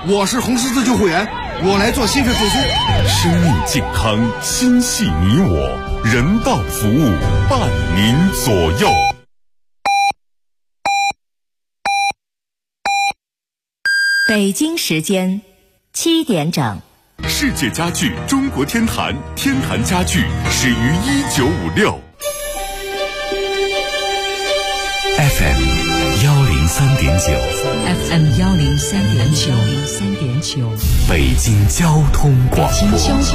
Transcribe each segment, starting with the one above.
我是红十字救护员，我来做心肺复苏。 生命健康，心系你我，人道服务伴您左右。 北京时间7点整。 世界家具中国天坛，天坛家具始于1956。FM 103.9，FM 103.9， 北京交通广播，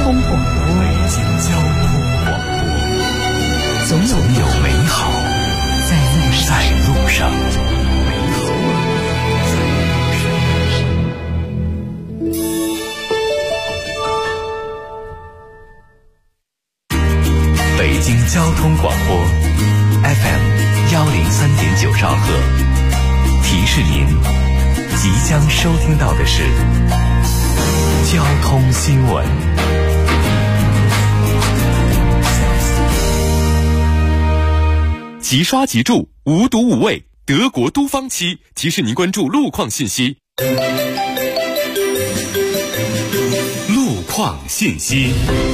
总有美好在路上。 北京交通广播 FM 103.9兆赫，提示您即将收听到的是交通新闻。即刷即注，无毒无畏，德国都方漆提示您关注路况信息。路况信息。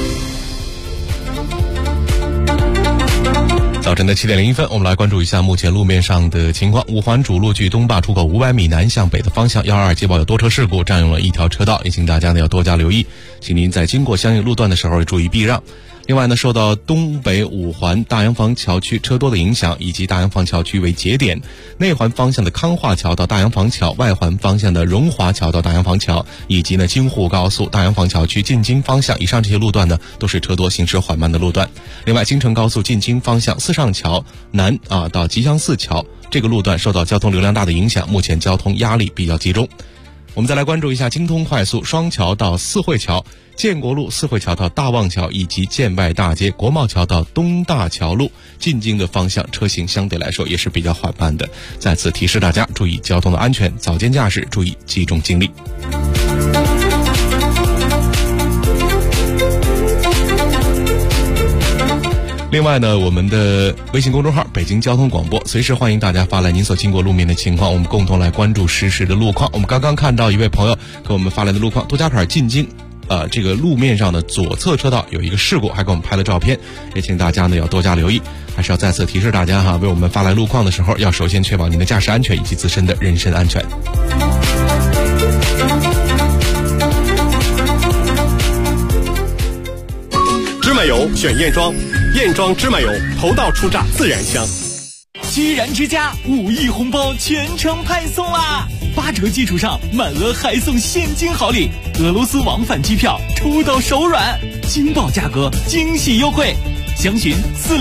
早晨的7点01分，我们来关注一下目前路面上的情况。五环主路距东坝出口500米南向北的方向122接报有多车事故，占用了一条车道，也请大家呢要多加留意，请您在经过相应路段的时候注意避让。另外呢，受到东北五环大洋坊桥区车多的影响，以及大洋坊桥区为节点，内环方向的康化桥到大洋坊桥，外环方向的荣华桥到大洋坊桥，以及呢京沪高速大洋坊桥区进京方向，以上这些路段呢都是车多行驶缓慢的路段。另外，京承高速进京方向四上桥南到吉祥寺桥这个路段受到交通流量大的影响，目前交通压力比较集中。我们再来关注一下京通快速双桥到四惠桥、建国路四惠桥到大望桥，以及建外大街国贸桥到东大桥路进京的方向，车行相对来说也是比较缓慢的。再次提示大家注意交通的安全，早间驾驶注意集中精力。另外呢，我们的微信公众号北京交通广播随时欢迎大家发来您所经过路面的情况，我们共同来关注实时的路况。我们刚刚看到一位朋友给我们发来的路况，杜家坎进京这个路面上的左侧车道有一个事故，还给我们拍了照片，也请大家呢要多加留意。还是要再次提示大家为我们发来路况的时候，要首先确保您的驾驶安全以及自身的人身安全。 芝麻油选燕庄，燕庄芝麻油头道初榨自然香。 居然之家5亿红包全程派送啦！8折基础上满额还送现金好礼，俄罗斯往返机票抽到手软，惊爆价格，惊喜优惠，详询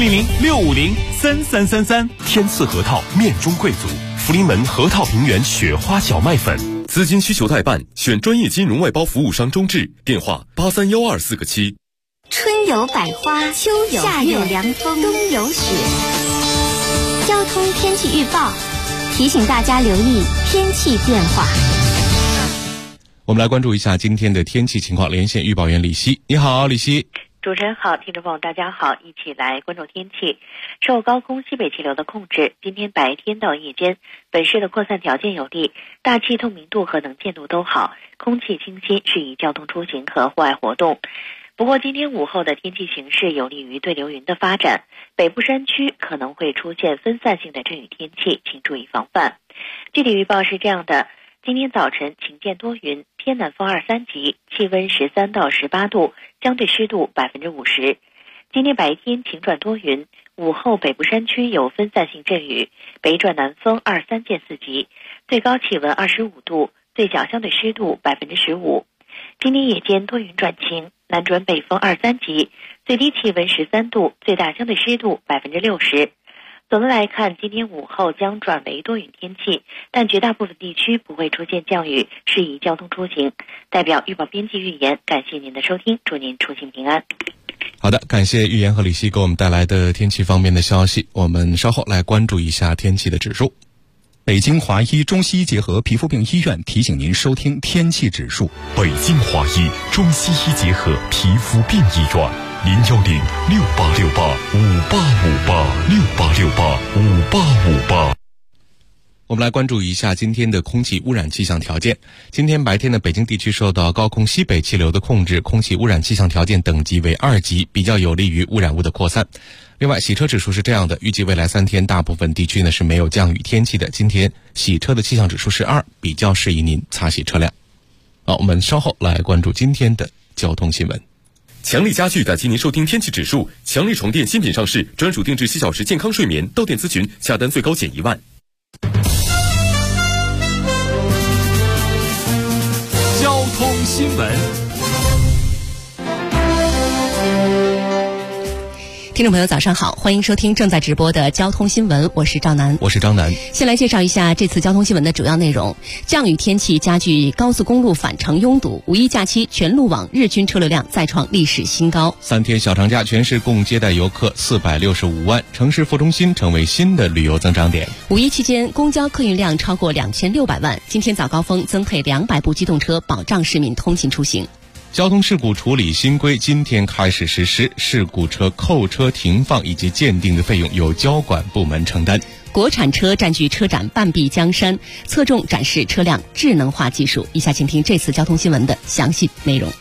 400-650-3333。 天赐核桃面中贵族，福临门核桃平原雪花小麦粉。资金需求代办，选专业金融外包服务商中智，电话831247个7。 春有百花，秋有夏有凉风，冬有雪。交通天气预报提醒大家留意天气变化。 我们来关注一下今天的天气情况，连线预报员李希。你好，李希。 主持人好，听众朋友大家好，一起来关注天气。受高空西北气流的控制，今天白天到夜间本市的扩散条件有利，大气透明度和能见度都好，空气清新，适宜交通出行和户外活动。不过今天午后的天气形势有利于对流云的发展，北部山区可能会出现分散性的阵雨天气，请注意防范。具体预报是这样的，今天早晨晴间多云，偏南风2、3级，气温13到18度，相对湿度50%。今天白天晴转多云，午后北部山区有分散性阵雨，北转南风2、3见4级，最高气温25度，最小相对湿度15%。今天夜间多云转晴，南转北风2、3级，最低气温13度，最大相对湿度60%。总的来看，今天午后将转为多云天气，但绝大部分地区不会出现降雨，适宜交通出行。代表预报编辑预言，感谢您的收听，祝您出行平安。 好的，感谢预言和李希给我们带来的天气方面的消息。我们稍后来关注一下天气的指数。 北京华医中西医结合皮肤病医院提醒您收听天气指数。 北京华医中西医结合皮肤病医院，01068685858，68685858。 我们来关注一下今天的空气污染气象条件。今天白天的北京地区受到高空西北气流的控制，空气污染气象条件等级为2级，比较有利于污染物的扩散。另外，洗车指数是这样的，预计未来3天大部分地区呢是没有降雨天气的。今天洗车的气象指数是2，比较适宜您擦洗车辆。好，我们稍后来关注今天的交通新闻。 强力家具感谢您收听天气指数。强力床垫新品上市，专属定制7小时健康睡眠，到店咨询，下单最高减1万。 交通新闻。 听众朋友早上好，欢迎收听正在直播的交通新闻，我是赵楠。 我是张楠。 先来介绍一下这次交通新闻的主要内容。降雨天气加剧高速公路返程拥堵，五一假期全路网日均车流量再创历史新高。 3天小长假，全市共接待游客465万，城市副中心成为新的旅游增长点。 五一期间，公交客运量超过2600万，今天早高峰增配200部机动车，保障市民通勤出行。 交通事故处理新规今天开始实施，事故车扣车停放以及鉴定的费用由交管部门承担。 国产车占据车展半壁江山，侧重展示车辆智能化技术。以下请听这次交通新闻的详细内容。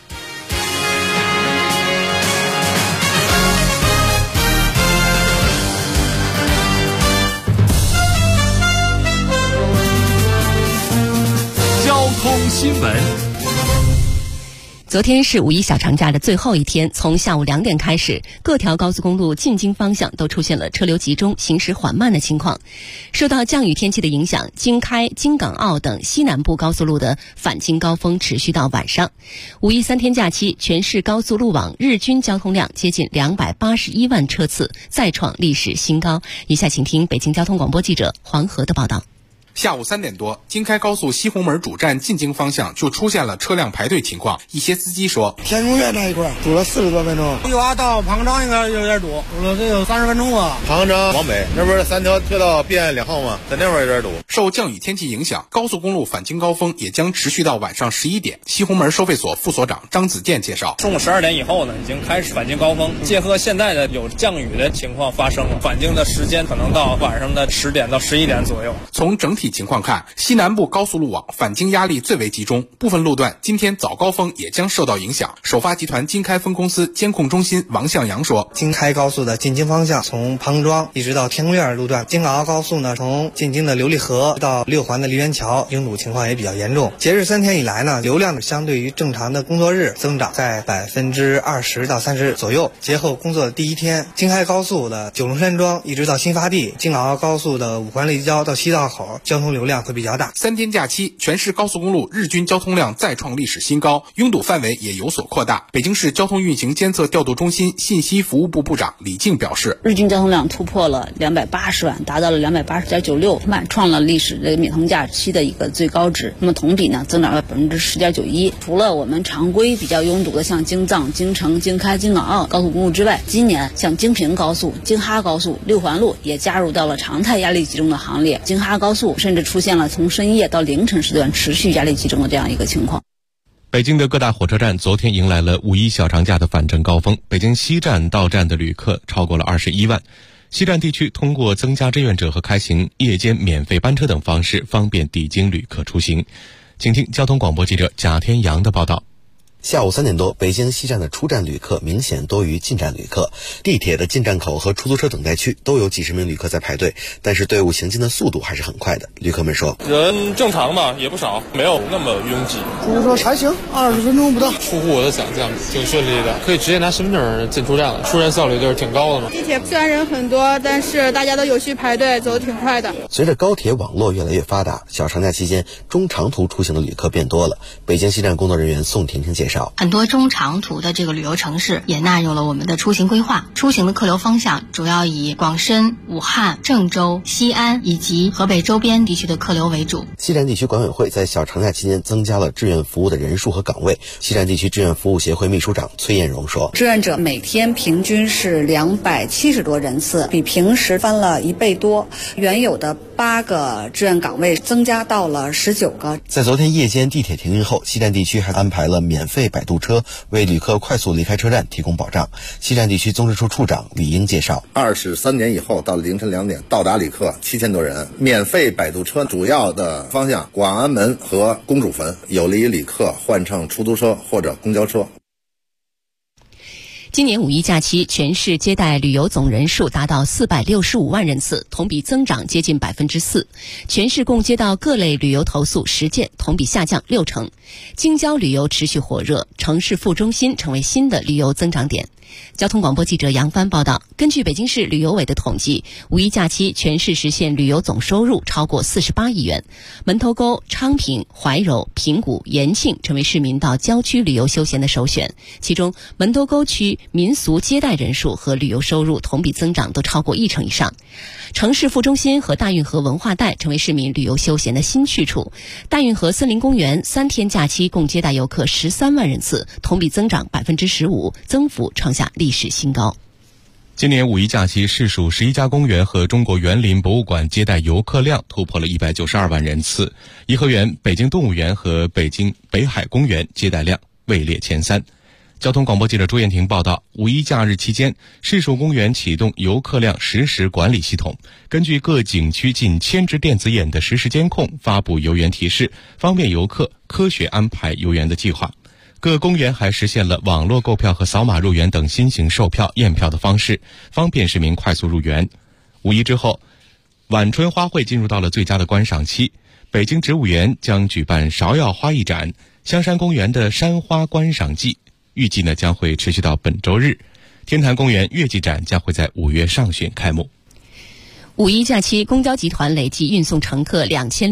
交通新闻。 昨天是五一小长假的最后一天，从下午2点开始，各条高速公路进京方向都出现了车流集中、行驶缓慢的情况。受到降雨天气的影响，京开、京港澳等西南部高速路的返京高峰持续到晚上。五一3天假期，全市高速路网日均交通量接近281万车次，再创历史新高。以下请听北京交通广播记者黄河的报道。 下午3点多，京开高速西红门主站进京方向就出现了车辆排队情况。一些司机说， 天中院那一块堵了40多分钟， 玉华到庞张应该有点堵了，得有30分钟吧。 庞张往北那不是3条铁道变2号吗？在那边有点堵。 受降雨天气影响，高速公路返京高峰也将持续到晚上11点。西红门收费所副所长张子健介绍， 中午12点以后呢，已经开始返京高峰，结合现在的有降雨的情况发生了，返京的时间可能到晚上的10点到11点左右。 从整体情况看，西南部高速路网返京压力最为集中，部分路段今天早高峰也将受到影响。首发集团京开分公司监控中心王向阳说， 京开高速的进京方向从庞庄一直到天宫院路段，京港澳高速呢从进京的琉璃河到6环的梨园桥，拥堵情况也比较严重。节日3天以来呢，流量相对于正常的工作日增长在20%到30%左右。节后工作的第一天，京开高速的九龙山庄一直到新发地，京港澳高速的5环立交到西道口，交通流量会比较大。 3天假期，全市高速公路日均交通量再创历史新高，拥堵范围也有所扩大。北京市交通运行监测调度中心信息服务部部长李静表示， 日均交通量突破了280万，达到了280.96万，创了历史的免通假期的一个最高值。那么同比呢，增长了10.91%。除了我们常规比较拥堵的像京藏、京承、京开、京港澳高速公路之外，今年像京平高速、京哈高速、6环路也加入到了常态压力集中的行列。京哈高速甚至出现了从深夜到凌晨时段持续压力集中的这样一个情况。 北京的各大火车站昨天迎来了五一小长假的返程高峰，北京西站到站的旅客超过了21万。西站地区通过增加志愿者和开行夜间免费班车等方式，方便抵京旅客出行。请听交通广播记者贾天阳的报道。 下午3点多，北京西站的出站旅客明显多于进站旅客，地铁的进站口和出租车等待区都有几十名旅客在排队，但是队伍行进的速度还是很快的。旅客们说， 人正常吧，也不少，没有那么拥挤。 出租车还行，20分钟不到， 出乎我的想象，挺顺利的，可以直接拿身份证进出站了，出站效率就是挺高的嘛。 地铁虽然人很多，但是大家都有序排队，走得挺快的。 随着高铁网络越来越发达，小长假期间中长途出行的旅客变多了。北京西站工作人员宋婷婷介绍， 很多中长途的这个旅游城市也纳入了我们的出行规划，出行的客流方向主要以广深、武汉、郑州、西安以及河北周边地区的客流为主。 西站地区管委会在小长假期间增加了志愿服务的人数和岗位。西站地区志愿服务协会秘书长崔艳荣说， 志愿者每天平均是270多人次，比平时翻了1倍多。原有的 8个志愿岗位增加到了19个。 在昨天夜间地铁停运后，西站地区还安排了免费摆渡车，为旅客快速离开车站提供保障。西站地区综治处处长李英介绍 ，23点以后到凌晨2点到达旅客7000多人，免费摆渡车主要的方向广安门和公主坟，有利于旅客换乘出租车或者公交车。 今年五一假期，全市接待旅游总人数达到465万人次，同比增长接近4%。全市共接到各类旅游投诉10件，同比下降60%。京郊旅游持续火热，城市副中心成为新的旅游增长点。交通广播记者杨帆报道，根据北京市旅游委的统计，五一假期全市实现旅游总收入超过48亿元。门头沟、昌平、怀柔、平谷、延庆成为市民到郊区旅游休闲的首选。其中，门头沟区民俗接待人数和旅游收入同比增长都超过1成以上。城市副中心和大运河文化带成为市民旅游休闲的新去处。大运河森林公园3天假期共接待游客13万人次，同比增长15%，增幅创下历史新高。 今年五一假期，市属11家公园和中国园林博物馆接待游客量突破了192万人次，颐和园、北京动物园和北京北海公园接待量位列前3。交通广播记者朱艳婷报道，五一假日期间，市属公园启动游客量实时管理系统，根据各景区近1000只电子眼的实时监控，发布游园提示，方便游客科学安排游园的计划。各公园还实现了网络购票和扫码入园等新型售票验票的方式，方便市民快速入园。五一之后，晚春花卉进入到了最佳的观赏期，北京植物园将举办芍药花艺展，香山公园的山花观赏季预计将会持续到本周日，天坛公园月季展将会在5月上旬开幕。 五一假期，公交集团累计运送乘客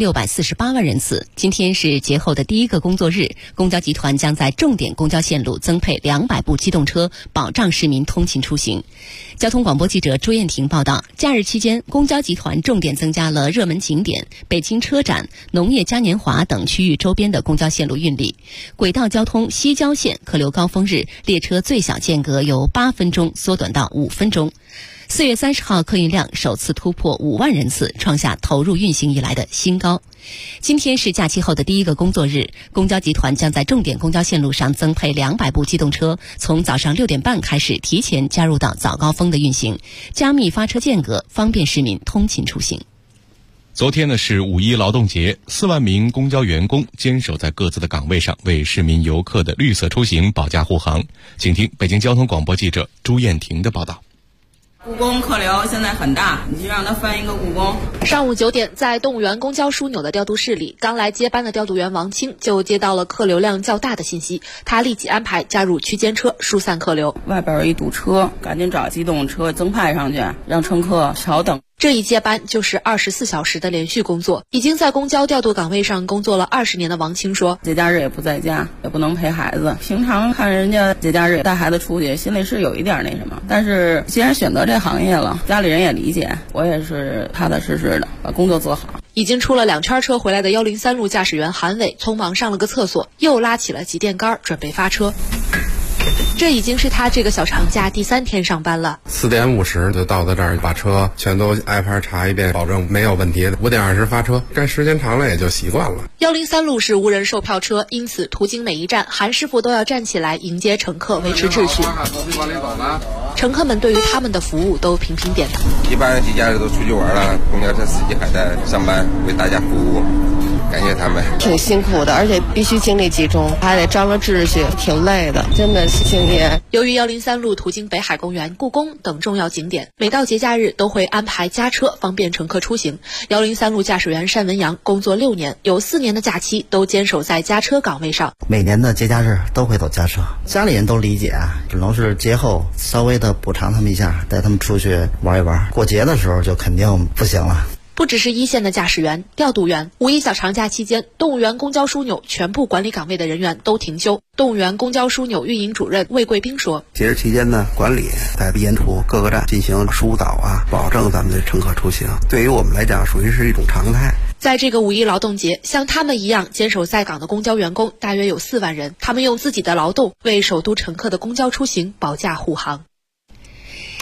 2648万人次。今天是节后的第一个工作日，公交集团将在重点公交线路增配200部机动车，保障市民通勤出行。交通广播记者朱艳婷报道，假日期间，公交集团重点增加了热门景点、北京车展、农业嘉年华等区域周边的公交线路运力。轨道交通西郊线客流高峰日，列车最小间隔由8分钟缩短到5分钟。4月30号客运量首次突破5万人次，创下投入运行以来的新高。今天是假期后的第一个工作日，公交集团将在重点公交线路上增配200部机动车，从早上6点半开始提前加入到早高峰的运行，加密发车间隔，方便市民通勤出行。 昨天是五一劳动节，4万名公交员工坚守在各自的岗位上，为市民游客的绿色出行保驾护航。请听北京交通广播记者朱艳婷的报道。 故宫客流现在很大，你就让他翻一个故宫。 上午9点，在动物园公交枢纽的调度室里，刚来接班的调度员王清就接到了客流量较大的信息，他立即安排加入区间车疏散客流。 外边有一堵车，赶紧找机动车增派上去，让乘客少等。 这一接班就是24小时的连续工作。已经在公交调度岗位上工作了20年的王清说， 节假日也不在家，也不能陪孩子。平常看人家节假日带孩子出去，心里是有一点那什么。但是既然选择这行业了，家里人也理解，我也是踏踏实实的把工作做好。 已经出了2圈车回来的103路驾驶员韩伟匆忙上了个厕所，又拉起了集电杆准备发车。这已经是他这个小长假第3天上班了。 4点50就到这儿，把车全都挨排查一遍，保证没有问题。5点20发车，这时间长了也就习惯了。 103路是无人售票车，因此途经每一站，韩师傅都要站起来迎接乘客，维持秩序。乘客们对于他们的服务都频频点头。 一般节假日都出去玩了，公交车司机还在上班，为大家服务。感谢他们， 挺辛苦的，而且必须精力集中，还得张罗秩序，挺累的，真的是敬业。 由于103路途经北海公园、故宫等重要景点，每到节假日都会安排加车，方便乘客出行。103路驾驶员单文阳工作6年，有4年的假期都坚守在加车岗位上。 每年的节假日都会走加车，家里人都理解，只能是节后稍微的补偿他们一下，带他们出去玩一玩。过节的时候就肯定不行了。 不只是一线的驾驶员、调度员，五一小长假期间，动物园公交枢纽全部管理岗位的人员都停休。动物园公交枢纽运营主任魏贵兵说：“ 节日期间呢，管理在沿途各个站进行疏导啊，保证咱们的乘客出行。对于我们来讲，属于是一种常态。” 在这个五一劳动节，像他们一样坚守在岗的公交员工大约有4万人，他们用自己的劳动为首都乘客的公交出行保驾护航。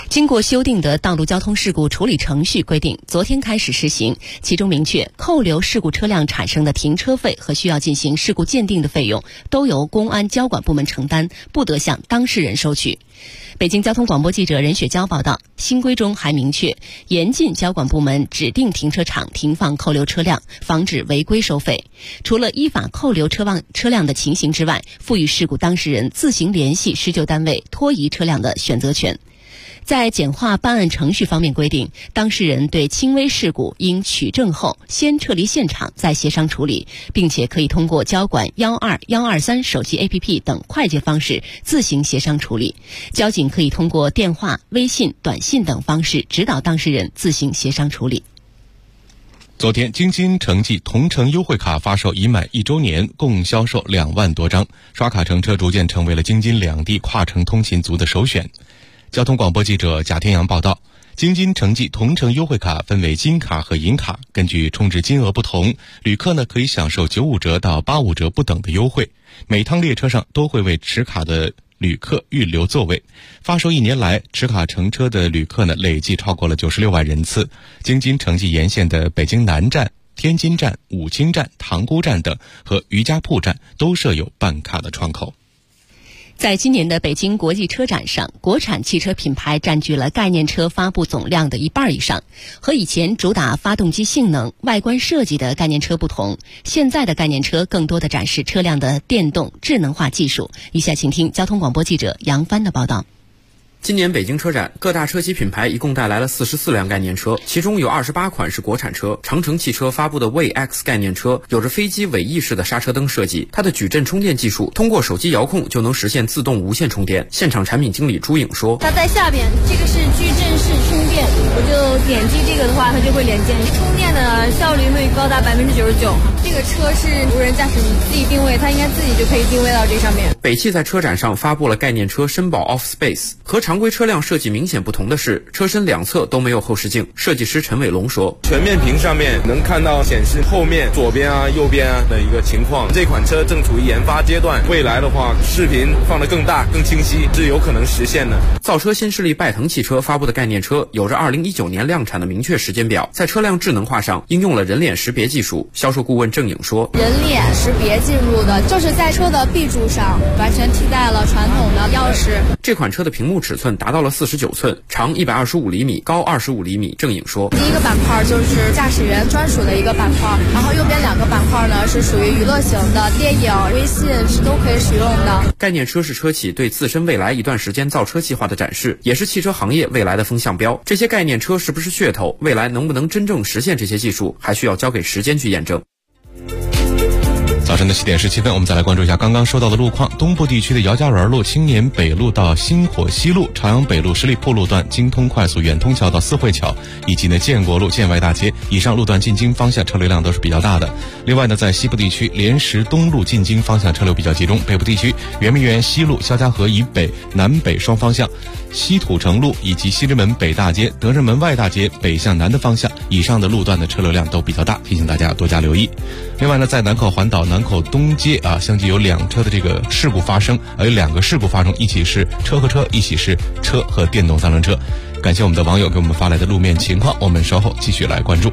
经过修订的道路交通事故处理程序规定昨天开始实行，其中明确扣留事故车辆产生的停车费和需要进行事故鉴定的费用都由公安交管部门承担，不得向当事人收取。北京交通广播记者任雪娇报道，新规中还明确严禁交管部门指定停车场停放扣留车辆，防止违规收费。除了依法扣留车辆的情形之外，赋予事故当事人自行联系施救单位拖移车辆的选择权。在简化办案程序方面规定，当事人对轻微事故应取证后先撤离现场再协商处理，并且可以通过交管12、123手机 APP 等快捷方式自行协商处理。交警可以通过电话、微信、短信等方式指导当事人自行协商处理。 昨天，京津城际同城优惠卡发售已满1周年，共销售2万多张，刷卡乘车逐渐成为了京津两地跨城通勤族的首选。交通广播记者贾天阳报道，京津城际同城优惠卡分为金卡和银卡，根据充值金额不同，旅客可以享受95折到85折不等的优惠。每趟列车上都会为持卡的旅客预留座位。发售1年来，持卡乘车的旅客累计超过了96万人次。京津城际沿线的北京南站、天津站、武清站、塘沽站等和余家铺站都设有办卡的窗口。 在今年的北京国际车展上，国产汽车品牌占据了概念车发布总量的1半以上。和以前主打发动机性能、外观设计的概念车不同，现在的概念车更多的展示车辆的电动智能化技术。以下请听交通广播记者杨帆的报道。 今年北京车展，各大车企品牌一共带来了44辆概念车，其中有28款是国产车。长城汽车发布的蔚 X 概念车有着飞机尾翼式的刹车灯设计，它的矩阵充电技术通过手机遥控就能实现自动无线充电。现场产品经理朱颖说， 它在下边，这个是矩阵式充电，我就点击这个的话，它就会连接，充电的效率会高达99%。这个车是无人驾驶，你自己定位，它应该自己就可以定位到这上面。 北汽在车展上发布了概念车绅宝 Offspace， 和常规车辆设计明显不同的是，车身两侧都没有后视镜。设计师陈伟龙说， 全面屏上面能看到显示后面左边右边的一个情况。这款车正处于研发阶段，未来的话视频放得更大更清晰是有可能实现的。 造车新势力拜腾汽车发布的概念车有着2019年量产的明确时间表，在车辆智能化上应用了人脸识别技术。销售顾问郑颖说， 人脸识别进入的就是在车的 B 柱上完全替代了传统的钥匙。 这款车的屏幕尺寸达到了49寸，长125厘米，高25厘米。郑颖说， 第一个板块就是驾驶员专属的一个板块，然后右边2个板块呢是属于娱乐型的，电影、微信是都可以使用的。 概念车是车企对自身未来一段时间造车计划的展示，也是汽车行业未来的风向标。这些概念车是不是噱头，未来能不能真正实现这些技术，还需要交给时间去验证。 早晨的7点17分，我们再来关注一下刚刚收到的路况。东部地区的姚家园路、青年北路到新火西路、朝阳北路十里铺路段、京通快速远通桥到四惠桥，以及建国路、建外大街以上路段进京方向车流量都是比较大的。另外在西部地区莲石东路进京方向车流比较集中，北部地区圆明园西路、肖家河以北、南北双方向、西土城路以及西直门北大街、德胜门外大街北向南的方向以上的路段的车流量都比较大，提醒大家多加留意。另外在南口环岛南口东街相继有2车的这个事故发生，有2个事故发生，一起是车和车，一起是车和电动三轮车。感谢我们的网友给我们发来的路面情况，我们稍后继续来关注。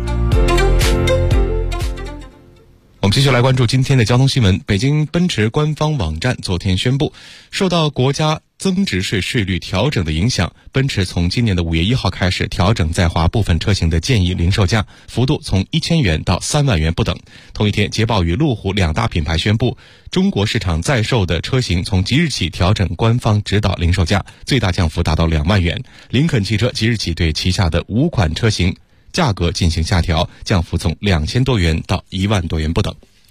我们继续来关注今天的交通新闻。北京奔驰官方网站昨天宣布，受到国家增值税税率调整的影响，奔驰从今年的5月1号开始调整在华部分车型的建议零售价，幅度从1000元到3万元不等。同一天，捷豹与路虎2大品牌宣布，中国市场在售的车型从即日起调整官方指导零售价，最大降幅达到2万元。林肯汽车即日起对旗下的5款车型价格进行下调，降幅从2000多元到1万多元不等。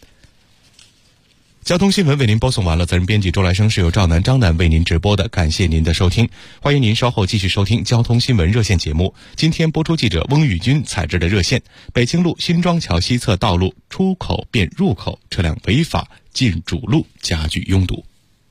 交通新闻为您播送完了，责任编辑周来生是由赵楠、张楠为您直播的，感谢您的收听，欢迎您稍后继续收听交通新闻热线节目。今天播出记者翁宇军采制的热线：北京路新庄桥西侧道路出口变入口，车辆违法进主路，加剧拥堵。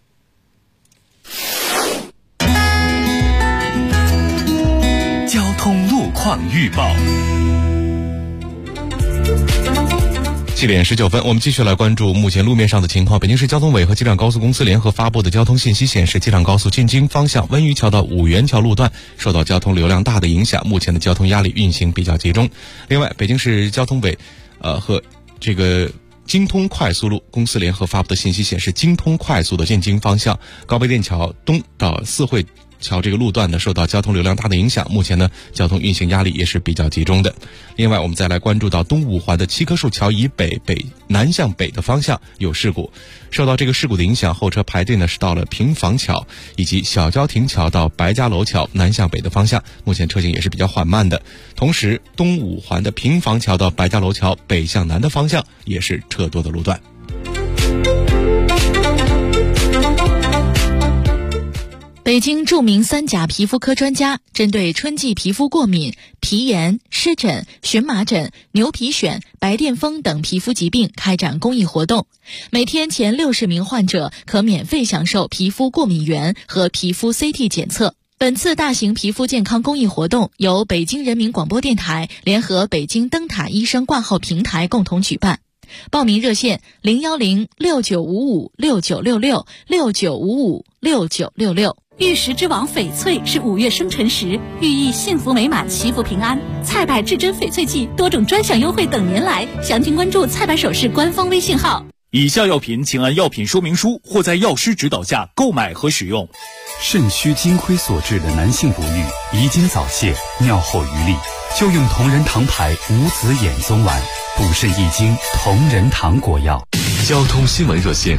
交通路况预报。 7点19分，我们继续来关注目前路面上的情况。北京市交通委和机场高速公司联合发布的交通信息显示，机场高速进京方向温榆桥到五元桥路段受到交通流量大的影响，目前的交通压力运行比较集中。另外，北京市交通委和这个京通快速路公司联合发布的信息显示，京通快速的进京方向高碑店桥东到四惠桥这个路段呢，受到交通流量大的影响，目前呢交通运行压力也是比较集中的。另外，我们再来关注到东五环的七棵树桥以北南向北的方向有事故，受到这个事故的影响，后车排队呢是到了平房桥以及小郊亭桥到白家楼桥南向北的方向，目前车行也是比较缓慢的。同时，东五环的平房桥到白家楼桥北向南的方向也是车多的路段。 北京著名3甲皮肤科专家针对春季皮肤过敏、皮炎、湿疹、荨麻疹、牛皮癣、白癜风等皮肤疾病开展公益活动，每天前60名患者可免费享受皮肤过敏原和皮肤 CT 检测。本次大型皮肤健康公益活动由北京人民广播电台联合北京灯塔医生挂号平台共同举办。报名热线010-6955-6966，6955-6966。 玉石之王翡翠是5月生辰时，寓意幸福美满、祈福平安。菜百至臻翡翠季多种专享优惠等您来，详情关注菜百首饰官方微信号。 以下药品请按药品说明书或在药师指导下购买和使用。 肾虚金亏所致的男性不育、遗精早泄、尿后余力，就用同仁堂牌无子衍宗丸，补肾益精同仁堂果药。 交通新闻热线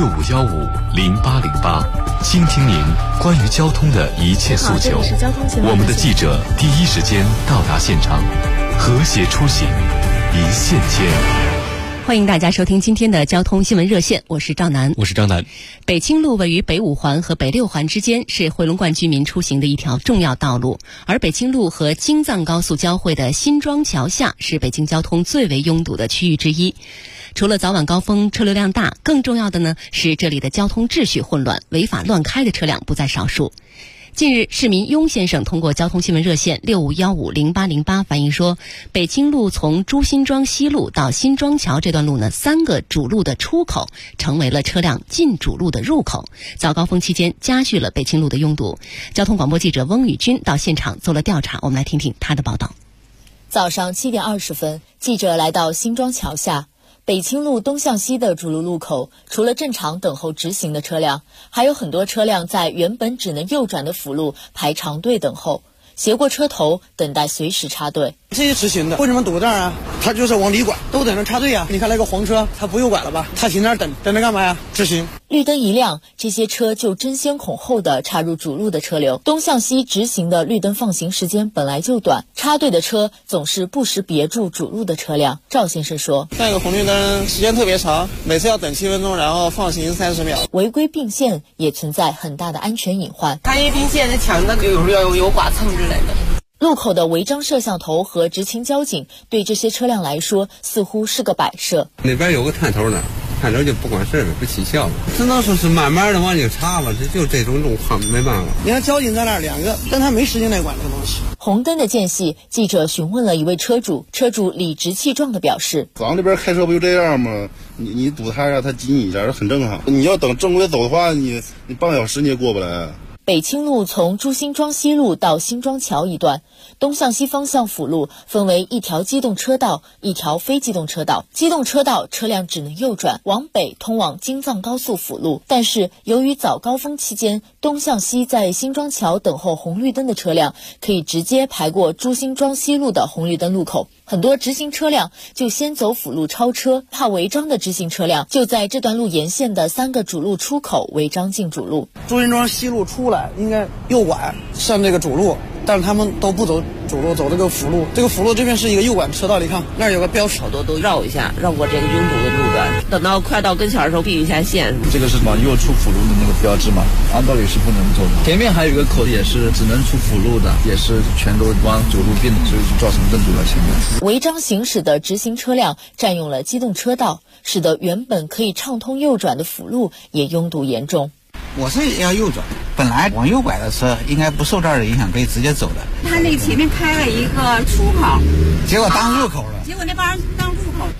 65150808，倾听您关于交通的一切诉求。我们的记者第一时间到达现场，和谐出行，一线牵。 欢迎大家收听今天的交通新闻热线，我是赵楠。 我是张楠。 北清路位于北五环和北六环之间，是回龙观居民出行的一条重要道路，而北清路和京藏高速交汇的新庄桥下是北京交通最为拥堵的区域之一。除了早晚高峰车流量大，更重要的呢是这里的交通秩序混乱，违法乱开的车辆不在少数。近日，市民雍先生通过交通新闻热线65150808反映说，北清路从朱辛庄西路到新庄桥这段路呢，3个主路的出口成为了车辆进主路的入口，早高峰期间加剧了北清路的拥堵。交通广播记者翁宇军到现场做了调查，我们来听听他的报道。 早上7点20分，记者来到新庄桥下。北清路东向西的主路路口，除了正常等候直行的车辆，还有很多车辆在原本只能右转的辅路排长队等候，斜过车头等待随时插队。 这些直行的为什么堵这儿啊？他就是往里拐，都等着插队啊。你看那个黄车，他不右拐了吧？他停那儿等着干嘛呀？直行。 绿灯一亮，这些车就争先恐后的插入主路的车流。东向西直行的绿灯放行时间本来就短，插队的车总是不时别住主路的车辆。赵先生说， 那个红绿灯时间特别长，每次要等7分钟，然后放行30秒。 违规并线也存在很大的安全隐患。 他一并线是抢的，有时候有剐蹭之类的。 路口的违章摄像头和执勤交警对这些车辆来说似乎是个摆设。 那边有个探头的，探头就不管事了，不起效了。只能说是慢慢的往里插了，这种路况没办法。 你看交警在那儿2个，但他没时间来管这个东西。 红灯的间隙，记者询问了一位车主，车主理直气壮地表示： 咱这边开车不就这样吗？你堵他呀，他挤你一下，这很正常。你要等正规走的话，你半个小时你也过不来。 北清路从朱辛庄西路到新庄桥一段，东向西方向辅路分为一条机动车道、一条非机动车道。机动车道车辆只能右转，往北通往京藏高速辅路。但是由于早高峰期间，东向西在新庄桥等候红绿灯的车辆可以直接排过朱辛庄西路的红绿灯路口，很多直行车辆就先走辅路超车，怕违章的直行车辆就在这段路沿线的3个主路出口违章进主路。 朱辛庄西路出来应该右拐上这个主路，但是他们都不走主路，走这个辅路。这个辅路这边是一个右拐车道，你看那儿有个标识， 好多都绕一下，绕过这个拥堵的路段，等到快到跟前的时候避一下线。 这个是往右出辅路的那个标志嘛，按道理是不能走的。前面还有一个口也是只能出辅路的，也是全都往主路并，所以就造成顿阻了前面。 违章行驶的直行车辆占用了机动车道，使得原本可以畅通右转的辅路也拥堵严重。 我是要右转，本来往右拐的车应该不受这儿的影响，可以直接走的。 他那前面开了一个出口， 结果当入口了。 结果那帮人当入口。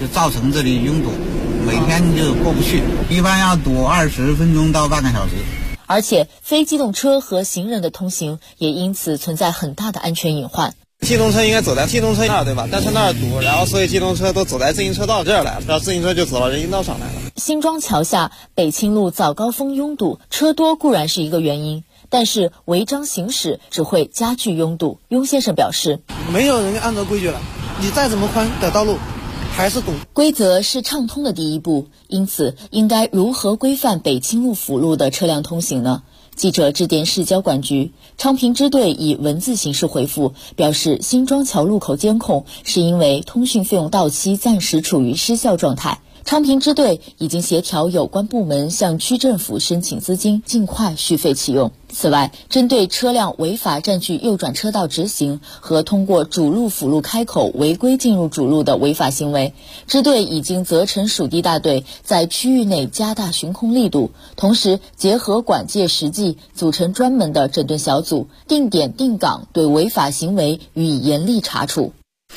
就造成这里拥堵，每天就过不去，一般要堵20分钟到半个小时。 而且非机动车和行人的通行也因此存在很大的安全隐患。 机动车应该走在机动车那儿，对吧？但是那儿堵，然后所以机动车都走在自行车道这儿来了，然后自行车就走到人行道上来了。 新庄桥下北清路早高峰拥堵，车多固然是一个原因，但是违章行驶只会加剧拥堵。雍先生表示， 没有人按照规矩了，你再怎么宽的道路还是堵。 规则是畅通的第一步，因此应该如何规范北清路辅路的车辆通行呢？记者致电市交管局，昌平支队以文字形式回复，表示新庄桥路口监控是因为通讯费用到期暂时处于失效状态。昌平支队已经协调有关部门向区政府申请资金，尽快续费启用。此外，针对车辆违法占据右转车道直行和通过主路辅路开口违规进入主路的违法行为，支队已经责成属地大队在区域内加大巡控力度，同时结合管界实际，组成专门的整顿小组，定点定岗对违法行为予以严厉查处。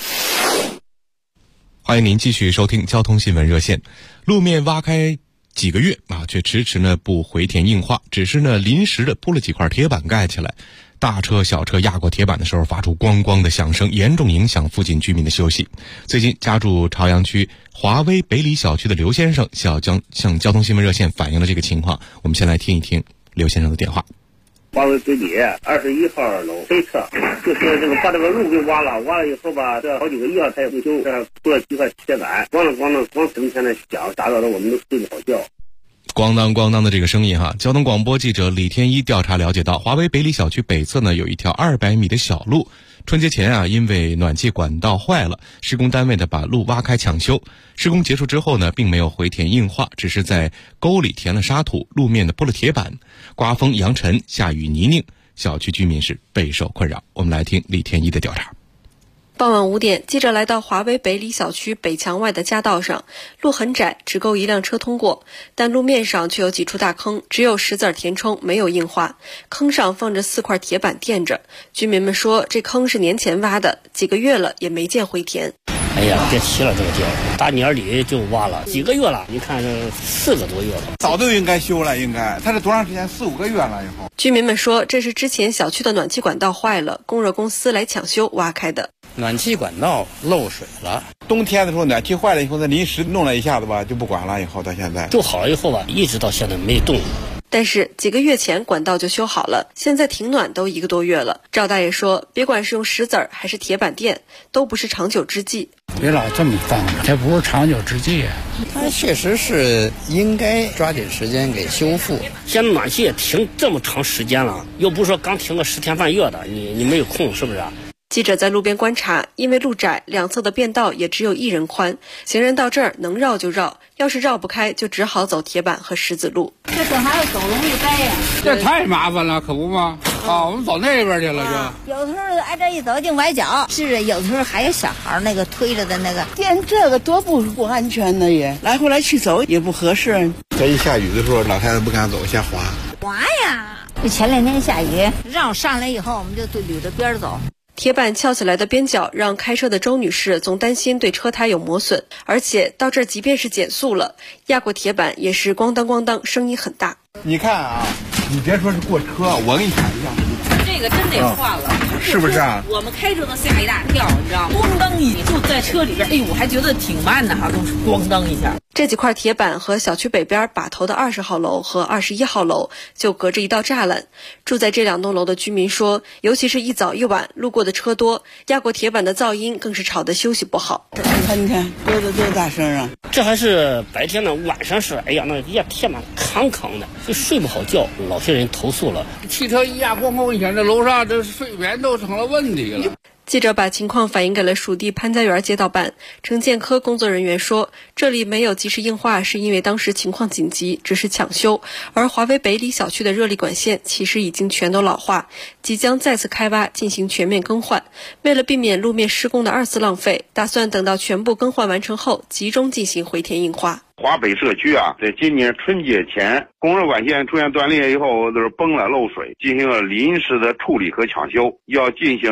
欢迎您继续收听交通新闻热线。路面挖开几个月却迟迟不回填硬化，只是临时的铺了几块铁板盖起来。大车小车压过铁板的时候发出咣咣的响声，严重影响附近居民的休息。最近家住朝阳区华威北里小区的刘先生向交通新闻热线反映了这个情况，我们先来听一听刘先生的电话。 华为北里21号楼黑侧，就是这个把这个路给挖了以后吧，这好几个月才也不修，这铺了几块铁板，咣整天的响，打扰得我们都睡不好觉。 咣当咣当的这个声音交通广播记者李天一调查了解到，华为北里小区北侧有一条200米的小路，春节前因为暖气管道坏了，施工单位把路挖开抢修。施工结束之后并没有回填硬化，只是在沟里填了沙土，路面铺了铁板。刮风扬尘，下雨泥泞，小区居民是备受困扰。我们来听李天一的调查。 傍晚5点，记者来到华威北里小区北墙外的夹道上，路很窄，只够一辆车通过，但路面上却有几处大坑，只有石子填充，没有硬化。坑上放着4块铁板垫着。居民们说，这坑是年前挖的，几个月了也没见回填。 哎呀，别提了，这个地儿大年里就挖了几个月了，你看这4个多月了， 早就应该修了，应该。它是多长时间？4、5个月了以后。 居民们说，这是之前小区的暖气管道坏了，供热公司来抢修挖开的。 暖气管道漏水了，冬天的时候暖气坏了以后，他临时弄了一下子吧，就不管了，以后到现在修好了以后吧，一直到现在没动。 但是几个月前管道就修好了，现在停暖都1个多月了。赵大爷说，别管是用石子还是铁板垫，都不是长久之计。 别老这么放着，这不是长久之计。 它确实是应该抓紧时间给修复。 现在暖气也停这么长时间了，又不是说刚停个10天半月的，你没有空是不是？ 记者在路边观察，因为路窄，两侧的便道也只有1人宽，行人到这儿能绕就绕，要是绕不开，就只好走铁板和石子路。 这可还要走容易掰呀， 这太麻烦了，可不吗？我们走那边去了就。有时候挨这一走就崴脚，是有时候还有小孩那个推着的那个，垫这个多不安全的也，来回来去走也不合适。 这一下雨的时候，老太太不敢走，先滑。 滑呀！这前2天下雨，让上来以后，我们就捋着边走。 铁板翘起来的边角让开车的周女士总担心对车胎有磨损，而且到这儿即便是减速了，压过铁板也是咣当咣当，声音很大。 你看啊，你别说是过车，我给你看一下。 这个真得换了， 是不是啊？ 我们开车都吓一大跳，你知道吗？咣当一，就在车里边，哎呦，我还觉得挺慢的哈，都是咣当一下。 这几块铁板和小区北边把头的20号楼和21号楼就隔着一道栅栏。住在这2栋楼的居民说，尤其是一早一晚路过的车多，压过铁板的噪音更是吵得休息不好。 你看，多大声啊！ 这还是白天呢，晚上是，哎呀，那压铁板康康的，就睡不好觉。老些人投诉了， 汽车一压咣咣一响，这楼上这睡眠都成了问题了。 记者把情况反映给了属地潘家园街道办，城建科工作人员说，这里没有及时硬化是因为当时情况紧急，只是抢修，而华威北里小区的热力管线其实已经全都老化，即将再次开挖进行全面更换。为了避免路面施工的2次浪费，打算等到全部更换完成后集中进行回填硬化。 华北社区在今年春节前，供热管线出现断裂以后，就是崩了漏水，进行了临时的处理和抢修，要进行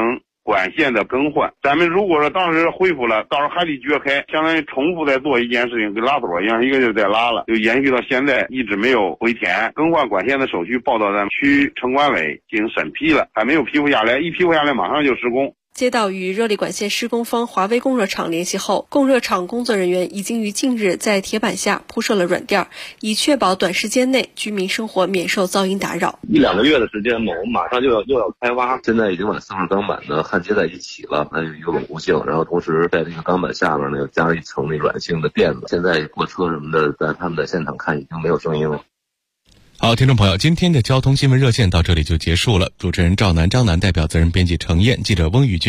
管线的更换。咱们如果说当时恢复了，到时候还得掘开，相当于重复再做一件事情，跟拉垛一样，一个就再拉了，就延续到现在一直没有回填。更换管线的手续报到咱们区城管委进行审批了，还没有批复下来，一批复下来马上就施工。 接到与热力管线施工方华威供热厂联系后，供热厂工作人员已经于近日在铁板下铺设了软垫，以确保短时间内居民生活免受噪音打扰。 1、2个月的时间嘛，我们马上又要开挖，现在已经把4块钢板呢焊接在一起了，它有一个稳固性，然后同时在这个钢板下面呢又加了一层那软性的垫子。现在过车什么的，在他们在现场看已经没有声音了。 好，听众朋友，今天的交通新闻热线到这里就结束了。主持人赵楠、张楠，代表责任编辑程燕，记者翁宇君。